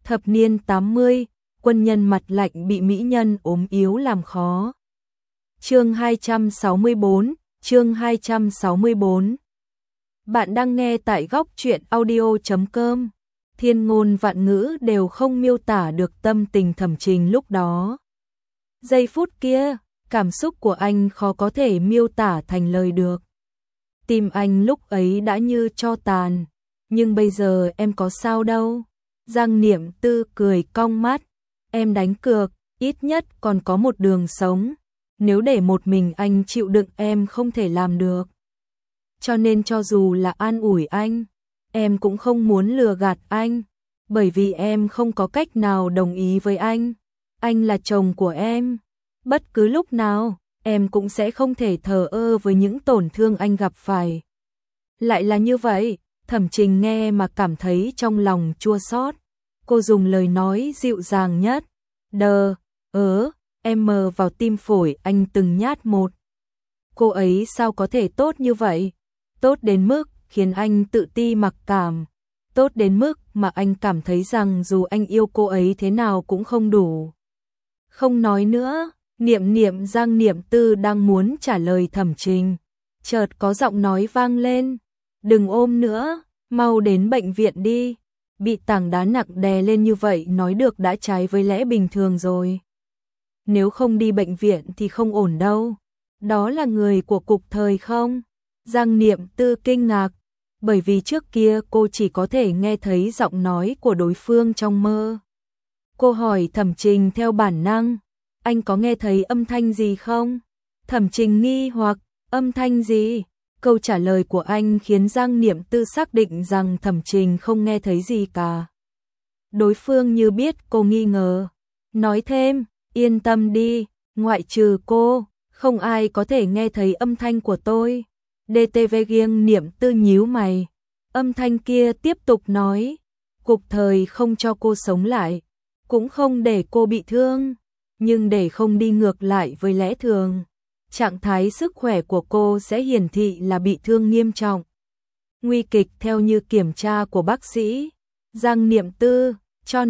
Thập niên 80, quân nhân mặt lạnh bị mỹ nhân ốm yếu làm khó. Chương 264, chương 264. Bạn đang nghe tại góc truyện audio.com. Thiên ngôn vạn ngữ đều không miêu tả được tâm tình Thẩm Trình lúc đó. Giây phút kia, cảm xúc của anh khó có thể miêu tả thành lời được. Tim anh lúc ấy đã như tro tàn, nhưng bây giờ em có sao đâu. Giang Niệm Tư cười cong mắt, em đánh cược, ít nhất còn có một đường sống. Nếu để một mình anh chịu đựng em không thể làm được. Cho nên cho dù là an ủi anh, em cũng không muốn lừa gạt anh, bởi vì em không có cách nào đồng ý với anh. Anh là chồng của em, bất cứ lúc nào, em cũng sẽ không thể thờ ơ với những tổn thương anh gặp phải. Lại là như vậy, Thẩm Trình nghe mà cảm thấy trong lòng chua xót. Cô dùng lời nói dịu dàng nhất, em mờ vào tim phổi anh từng nhát một. Cô ấy sao có thể tốt như vậy? Tốt đến mức khiến anh tự ti mặc cảm. Tốt đến mức mà anh cảm thấy rằng dù anh yêu cô ấy thế nào cũng không đủ. Không nói nữa, Giang Niệm Tư đang muốn trả lời Thẩm Trình. Chợt có giọng nói vang lên. Đừng ôm nữa, mau đến bệnh viện đi. Bị tảng đá nặng đè lên như vậy nói được đã trái với lẽ bình thường rồi. Nếu không đi bệnh viện thì không ổn đâu. Đó là người của cục thời không? Giang Niệm Tư kinh ngạc, bởi vì trước kia cô chỉ có thể nghe thấy giọng nói của đối phương trong mơ. Cô hỏi Thẩm Trình theo bản năng, anh có nghe thấy âm thanh gì không? Thẩm Trình nghi hoặc, âm thanh gì? Câu trả lời của anh khiến Giang Niệm Tư xác định rằng Thẩm Trình không nghe thấy gì cả. Đối phương như biết cô nghi ngờ, nói thêm, yên tâm đi, ngoại trừ cô, không ai có thể nghe thấy âm thanh của tôi. DTV Giang Niệm Tư nhíu mày, âm thanh kia tiếp tục nói, cục thời không cho cô sống lại, cũng không để cô bị thương, nhưng để không đi ngược lại với lẽ thường. Trạng thái sức khỏe của cô sẽ hiển thị là bị thương nghiêm trọng. Nguy kịch theo như kiểm tra của bác sĩ. Giang Niệm Tư, cho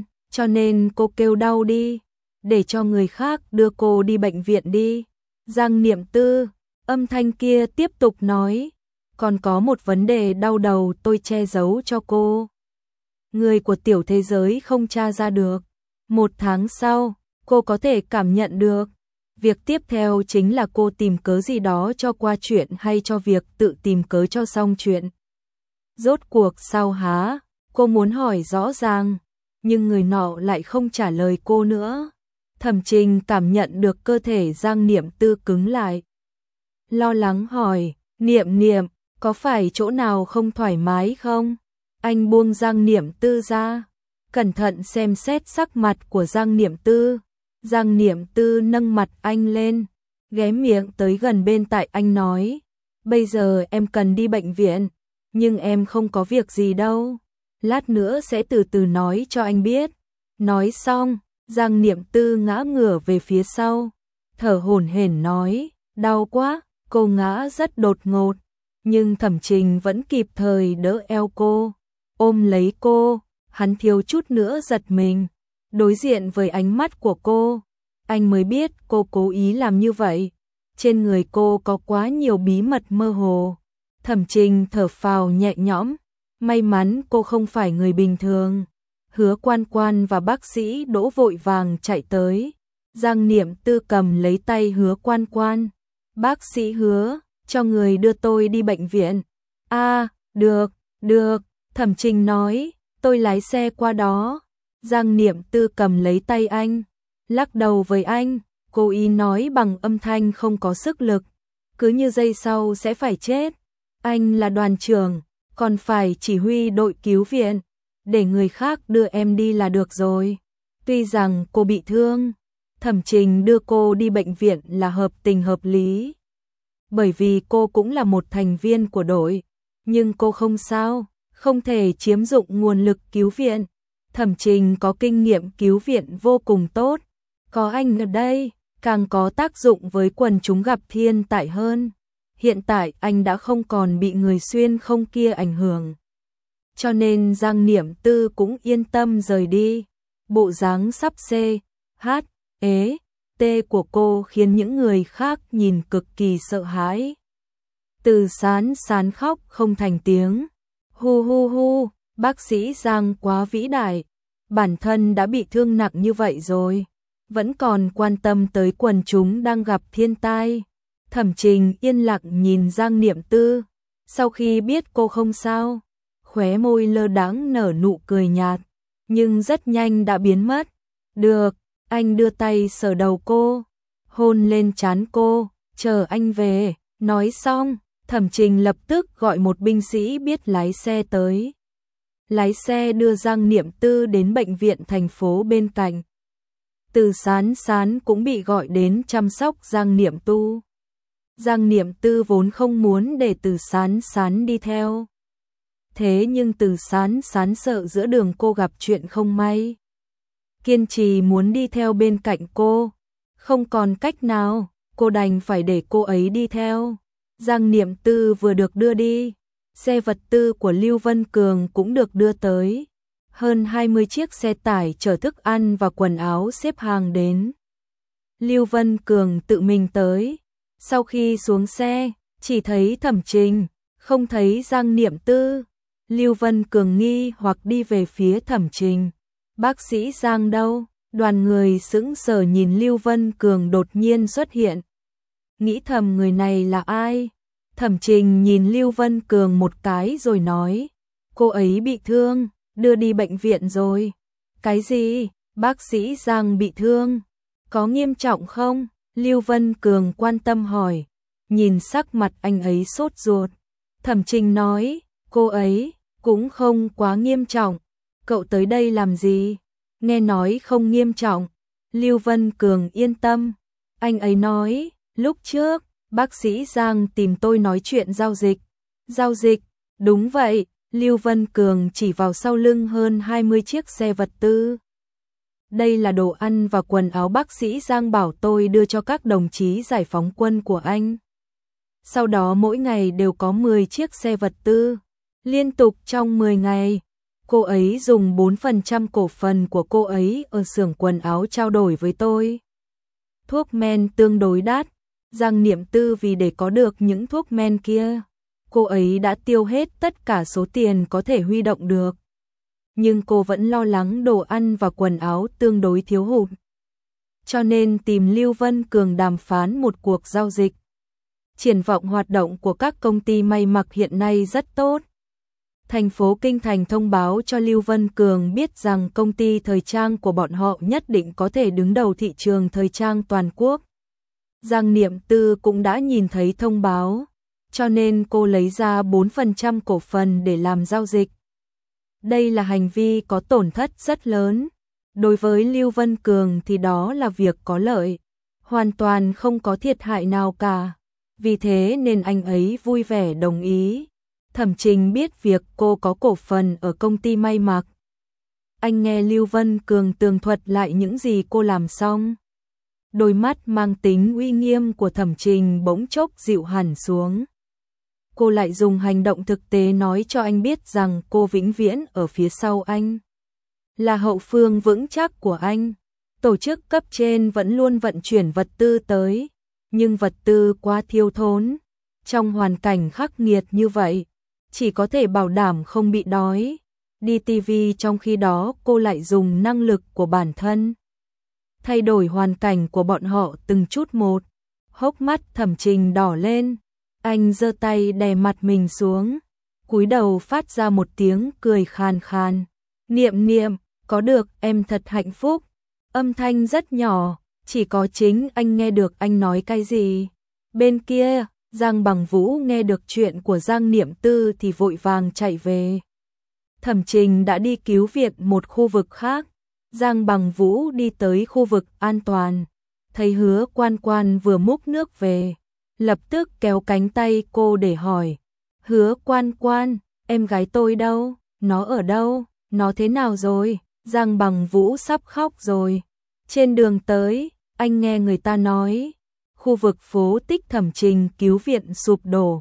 nên cô kêu đau đi, để cho người khác đưa cô đi bệnh viện đi. Giang Niệm Tư, âm thanh kia tiếp tục nói, còn có một vấn đề đau đầu tôi che giấu cho cô. Người của tiểu thế giới không tra ra được. 1 tháng sau, cô có thể cảm nhận được. Việc tiếp theo chính là cô tìm cớ gì đó cho qua chuyện hay cho việc tự tìm cớ cho xong chuyện. Rốt cuộc sao hả? Cô muốn hỏi rõ ràng, nhưng người nọ lại không trả lời cô nữa. Thẩm Trình cảm nhận được cơ thể Giang Niệm Tư cứng lại. Lo lắng hỏi, Niệm, có phải chỗ nào không thoải mái không? Anh buông Giang Niệm Tư ra, cẩn thận xem xét sắc mặt của Giang Niệm Tư. Giang Niệm Tư nâng mặt anh lên, ghé miệng tới gần bên tai anh nói, bây giờ em cần đi bệnh viện, nhưng em không có việc gì đâu, lát nữa sẽ từ từ nói cho anh biết. Nói xong, Giang Niệm Tư ngã ngửa về phía sau, thở hổn hển nói, đau quá. Cô ngã rất đột ngột, nhưng Thẩm Trình vẫn kịp thời đỡ eo cô, ôm lấy cô, hắn thiếu chút nữa giật mình. Đối diện với ánh mắt của cô, anh mới biết cô cố ý làm như vậy. Trên người cô có quá nhiều bí mật mơ hồ. Thẩm Trình thở phào nhẹ nhõm, may mắn cô không phải người bình thường. Hứa Quan và bác sĩ Đỗ vội vàng chạy tới. Giang Niệm Tư cầm lấy tay Hứa Quan. Bác sĩ Hứa, cho người đưa tôi đi bệnh viện. Được, Thẩm Trình nói, tôi lái xe qua đó. Giang Niệm Tư cầm lấy tay anh, lắc đầu với anh, cố ý nói bằng âm thanh không có sức lực, cứ như giây sau sẽ phải chết. Anh là đoàn trưởng, còn phải chỉ huy đội cứu viện, để người khác đưa em đi là được rồi. Tuy rằng cô bị thương, Thẩm Trình đưa cô đi bệnh viện là hợp tình hợp lý, bởi vì cô cũng là một thành viên của đội, nhưng cô không sao, không thể chiếm dụng nguồn lực cứu viện. Thẩm Trình có kinh nghiệm cứu viện vô cùng tốt, có anh ở đây, càng có tác dụng với quần chúng gặp thiên tai hơn. Hiện tại anh đã không còn bị người xuyên không kia ảnh hưởng. cho nên Giang Niệm Tư cũng yên tâm rời đi. Bộ dáng sắp CHT của cô khiến những người khác nhìn cực kỳ sợ hãi. Từ Sán Sán khóc không thành tiếng. Hu hu hu, bác sĩ Giang quá vĩ đại, bản thân đã bị thương nặng như vậy rồi, vẫn còn quan tâm tới quần chúng đang gặp thiên tai. Thẩm Trình yên lặng nhìn Giang Niệm Tư, sau khi biết cô không sao, khóe môi lơ đãng nở nụ cười nhạt, nhưng rất nhanh đã biến mất. Được, anh đưa tay sờ đầu cô, hôn lên trán cô, chờ anh về. Nói xong, Thẩm Trình lập tức gọi một binh sĩ biết lái xe tới. Lái xe đưa Giang Niệm Tư đến bệnh viện thành phố bên cạnh. Từ Sán Sán cũng bị gọi đến chăm sóc Giang Niệm Tư. Giang Niệm Tư vốn không muốn để Từ Sán Sán đi theo. Thế nhưng Từ Sán Sán sợ giữa đường cô gặp chuyện không may, kiên trì muốn đi theo bên cạnh cô. Không còn cách nào, cô đành phải để cô ấy đi theo. Giang Niệm Tư vừa được đưa đi, xe vật tư của Lưu Vân Cường cũng được đưa tới. Hơn 20 chiếc xe tải chở thức ăn và quần áo xếp hàng đến. Lưu Vân Cường tự mình tới. Sau khi xuống xe, chỉ thấy Thẩm Trình, không thấy Giang Niệm Tư. Lưu Vân Cường nghi hoặc đi về phía Thẩm Trình. Bác sĩ Giang đâu? Đoàn người sững sờ nhìn Lưu Vân Cường đột nhiên xuất hiện. Nghĩ thầm người này là ai? Thẩm Trình nhìn Lưu Vân Cường một cái rồi nói, cô ấy bị thương, đưa đi bệnh viện rồi. Cái gì? Bác sĩ Giang bị thương? Có nghiêm trọng không? Lưu Vân Cường quan tâm hỏi. Nhìn sắc mặt anh ấy sốt ruột, Thẩm Trình nói, cô ấy cũng không quá nghiêm trọng. Cậu tới đây làm gì? Nghe nói không nghiêm trọng. Lưu Vân Cường yên tâm. Anh ấy nói, lúc trước, bác sĩ Giang tìm tôi nói chuyện giao dịch. Giao dịch? Đúng vậy. Lưu Vân Cường chỉ vào sau lưng hơn 20 chiếc xe vật tư. Đây là đồ ăn và quần áo bác sĩ Giang bảo tôi đưa cho các đồng chí giải phóng quân của anh. Sau đó mỗi ngày đều có 10 chiếc xe vật tư. Liên tục trong 10 ngày, cô ấy dùng 4% cổ phần của cô ấy ở xưởng quần áo trao đổi với tôi. Thuốc men tương đối đắt. Giang Niệm Tư vì để có được những thuốc men kia, cô ấy đã tiêu hết tất cả số tiền có thể huy động được. Nhưng cô vẫn lo lắng đồ ăn và quần áo tương đối thiếu hụt, cho nên tìm Lưu Vân Cường đàm phán một cuộc giao dịch. Triển vọng hoạt động của các công ty may mặc hiện nay rất tốt. Thành phố Kinh Thành thông báo cho Lưu Vân Cường biết rằng công ty thời trang của bọn họ nhất định có thể đứng đầu thị trường thời trang toàn quốc. Giang Niệm Tư cũng đã nhìn thấy thông báo, cho nên cô lấy ra 4% cổ phần để làm giao dịch. Đây là hành vi có tổn thất rất lớn. Đối với Lưu Vân Cường thì đó là việc có lợi, hoàn toàn không có thiệt hại nào cả. Vì thế nên anh ấy vui vẻ đồng ý. Thẩm Trình biết việc cô có cổ phần ở công ty may mặc. Anh nghe Lưu Vân Cường tường thuật lại những gì cô làm xong. Đôi mắt mang tính uy nghiêm của Thẩm Trình bỗng chốc dịu hẳn xuống. Cô lại dùng hành động thực tế nói cho anh biết rằng cô vĩnh viễn ở phía sau anh, là hậu phương vững chắc của anh. Tổ chức cấp trên vẫn luôn vận chuyển vật tư tới, nhưng vật tư quá thiếu thốn. Trong hoàn cảnh khắc nghiệt như vậy, chỉ có thể bảo đảm không bị đói. Đi TV trong khi đó cô lại dùng năng lực của bản thân thay đổi hoàn cảnh của bọn họ từng chút một. Hốc mắt Thẩm Trình đỏ lên, anh giơ tay đè mặt mình xuống, cúi đầu phát ra một tiếng cười khàn khàn. Niệm Niệm, có được em thật hạnh phúc. Âm thanh rất nhỏ, chỉ có chính anh nghe được anh nói cái gì. Bên kia, Giang Bằng Vũ nghe được chuyện của Giang Niệm Tư thì vội vàng chạy về. Thẩm Trình đã đi cứu viện một khu vực khác. Giang Bằng Vũ đi tới khu vực an toàn, thấy Hứa Quan Quan vừa múc nước về, lập tức kéo cánh tay cô để hỏi. Hứa Quan Quan, em gái tôi đâu? Nó ở đâu? Nó thế nào rồi? Giang Bằng Vũ sắp khóc rồi. Trên đường tới, anh nghe người ta nói, khu vực phố Tích Thẩm Trình cứu viện sụp đổ,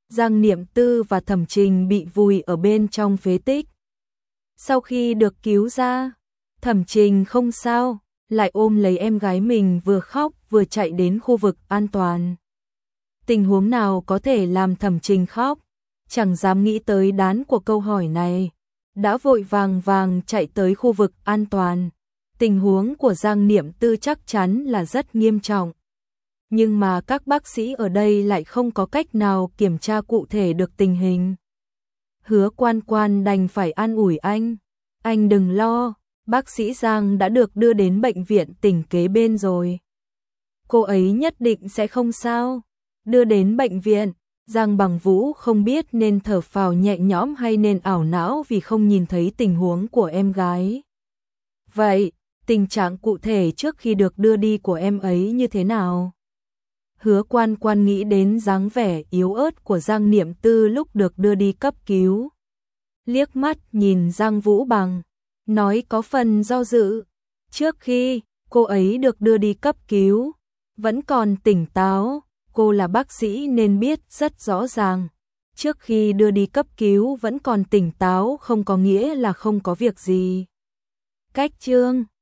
Giang Niệm Tư và Thẩm Trình bị vùi ở bên trong phế tích. Sau khi được cứu ra, Thẩm Trình không sao, lại ôm lấy em gái mình vừa khóc vừa chạy đến khu vực an toàn. Tình huống nào có thể làm Thẩm Trình khóc, chẳng dám nghĩ tới đán của câu hỏi này, đã vội vàng chạy tới khu vực an toàn. Tình huống của Giang Niệm Tư chắc chắn là rất nghiêm trọng. Nhưng mà các bác sĩ ở đây lại không có cách nào kiểm tra cụ thể được tình hình. Hứa Quan Quan đành phải an ủi anh. Anh đừng lo, bác sĩ Giang đã được đưa đến bệnh viện tỉnh kế bên rồi. Cô ấy nhất định sẽ không sao. Đưa đến bệnh viện, Giang Bằng Vũ không biết nên thở phào nhẹ nhõm hay nên ảo não vì không nhìn thấy tình huống của em gái. Vậy, tình trạng cụ thể trước khi được đưa đi của em ấy như thế nào? Hứa Quan Quan nghĩ đến dáng vẻ yếu ớt của Giang Niệm Tư lúc được đưa đi cấp cứu. Liếc mắt nhìn Giang Vũ Bằng, nói có phần do dự. Trước khi cô ấy được đưa đi cấp cứu, vẫn còn tỉnh táo, cô là bác sĩ nên biết rất rõ ràng. Trước khi đưa đi cấp cứu vẫn còn tỉnh táo không có nghĩa là không có việc gì. Cách chương